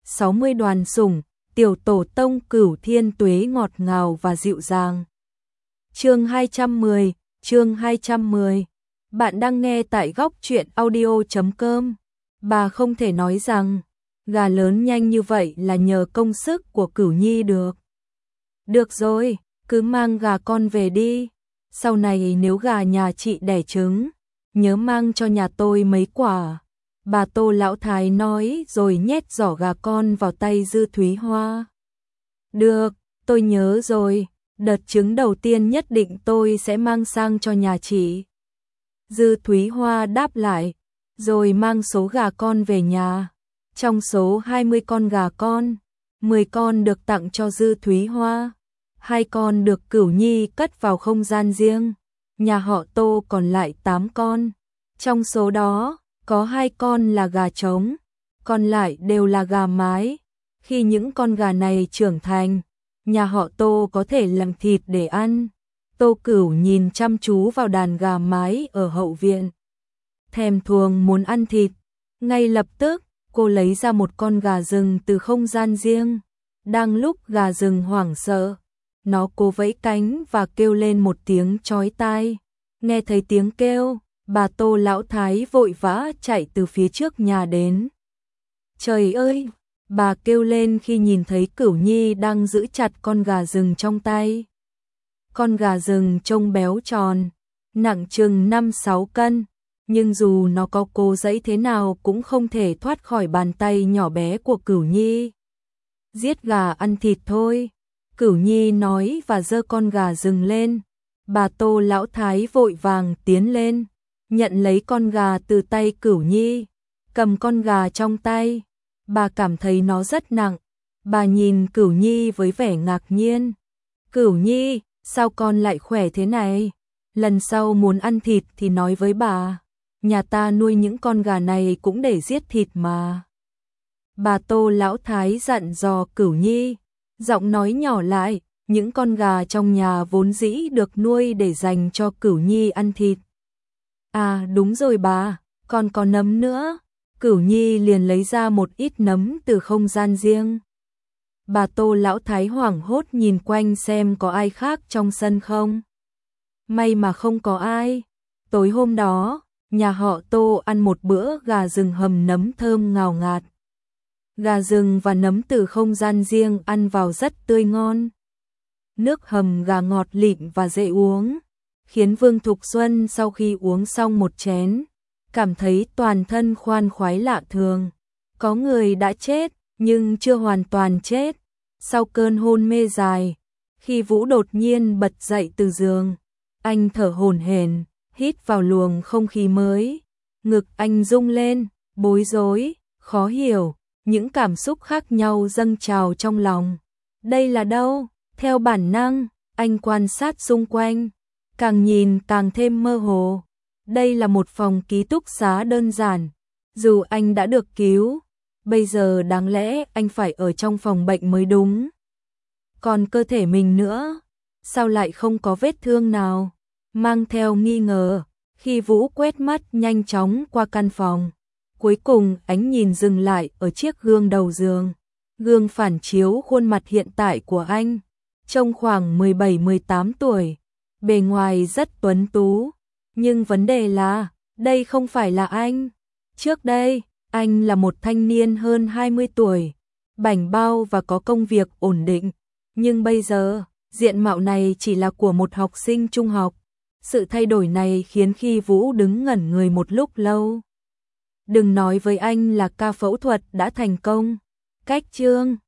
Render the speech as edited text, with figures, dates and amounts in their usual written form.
60 đoàn sủng, tiểu tổ tông Cửu Thiên Tuế ngọt ngào và dịu dàng. Chương 210. Bạn đang nghe tại góc truyện audio.com. Bà không thể nói rằng gà lớn nhanh như vậy là nhờ công sức của Cửu Nhi được. Được rồi, cứ mang gà con về đi. Sau này nếu gà nhà chị đẻ trứng, nhớ mang cho nhà tôi mấy quả. Bà Tô lão thái nói rồi nhét giỏ gà con vào tay Dư Thúy Hoa. Được, tôi nhớ rồi, đợt trứng đầu tiên nhất định tôi sẽ mang sang cho nhà chị. Dư Thúy Hoa đáp lại, rồi mang số gà con về nhà. Trong số 20 con gà con, 10 con được tặng cho Dư Thúy Hoa, 2 con được Cửu Nhi cất vào không gian riêng. Nhà họ Tô còn lại 8 con. Trong số đó, có 2 con là gà trống, còn lại đều là gà mái. Khi những con gà này trưởng thành, nhà họ Tô có thể làm thịt để ăn. Tô Cửu nhìn chăm chú vào đàn gà mái ở hậu viện. Thèm thuồng muốn ăn thịt. Ngay lập tức, cô lấy ra một con gà rừng từ không gian riêng. Đang lúc gà rừng hoảng sợ, nó cố vẫy cánh và kêu lên một tiếng chói tai. Nghe thấy tiếng kêu, bà Tô lão thái vội vã chạy từ phía trước nhà đến. Trời ơi! Bà kêu lên khi nhìn thấy Cửu Nhi đang giữ chặt con gà rừng trong tay. Con gà rừng trông béo tròn, nặng chừng 5-6 cân, nhưng dù nó có cố giãy thế nào cũng không thể thoát khỏi bàn tay nhỏ bé của Cửu Nhi. Giết gà ăn thịt thôi, Cửu Nhi nói và giơ con gà rừng lên. Bà Tô lão thái vội vàng tiến lên, nhận lấy con gà từ tay Cửu Nhi, cầm con gà trong tay. Bà cảm thấy nó rất nặng. Bà nhìn Cửu Nhi với vẻ ngạc nhiên. Cửu Nhi, sao con lại khỏe thế này? Lần sau muốn ăn thịt thì nói với bà. Nhà ta nuôi những con gà này cũng để giết thịt mà. Bà Tô lão thái dặn dò Cửu Nhi, giọng nói nhỏ lại. Những con gà trong nhà vốn dĩ được nuôi để dành cho Cửu Nhi ăn thịt. À đúng rồi bà, còn có nấm nữa. Cửu Nhi liền lấy ra một ít nấm từ không gian riêng. Bà Tô lão thái hoảng hốt nhìn quanh xem có ai khác trong sân không. May mà không có ai. Tối hôm đó, nhà họ Tô ăn một bữa gà rừng hầm nấm thơm ngào ngạt. Gà rừng và nấm từ không gian riêng ăn vào rất tươi ngon. Nước hầm gà ngọt lịm và dễ uống, khiến Vương Thục Xuân sau khi uống xong một chén, cảm thấy toàn thân khoan khoái lạ thường. Có người đã chết, nhưng chưa hoàn toàn chết. Sau cơn hôn mê dài, khi Vũ đột nhiên bật dậy từ giường, anh thở hổn hển, hít vào luồng không khí mới. Ngực anh rung lên, bối rối, khó hiểu, những cảm xúc khác nhau dâng trào trong lòng. Đây là đâu? Theo bản năng, anh quan sát xung quanh, càng nhìn càng thêm mơ hồ. Đây là một phòng ký túc xá đơn giản. Dù anh đã được cứu, bây giờ đáng lẽ anh phải ở trong phòng bệnh mới đúng. Còn cơ thể mình nữa, sao lại không có vết thương nào? Mang theo nghi ngờ, khi Vũ quét mắt nhanh chóng qua căn phòng, cuối cùng ánh nhìn dừng lại ở chiếc gương đầu giường. Gương phản chiếu khuôn mặt hiện tại của anh, trông khoảng 17-18 tuổi, bề ngoài rất tuấn tú. Nhưng vấn đề là, đây không phải là anh. Trước đây, anh là một thanh niên hơn 20 tuổi, bảnh bao và có công việc ổn định. Nhưng bây giờ, diện mạo này chỉ là của một học sinh trung học. Sự thay đổi này khiến khi Vũ đứng ngẩn người một lúc lâu. Đừng nói với anh là ca phẫu thuật đã thành công. Cách chương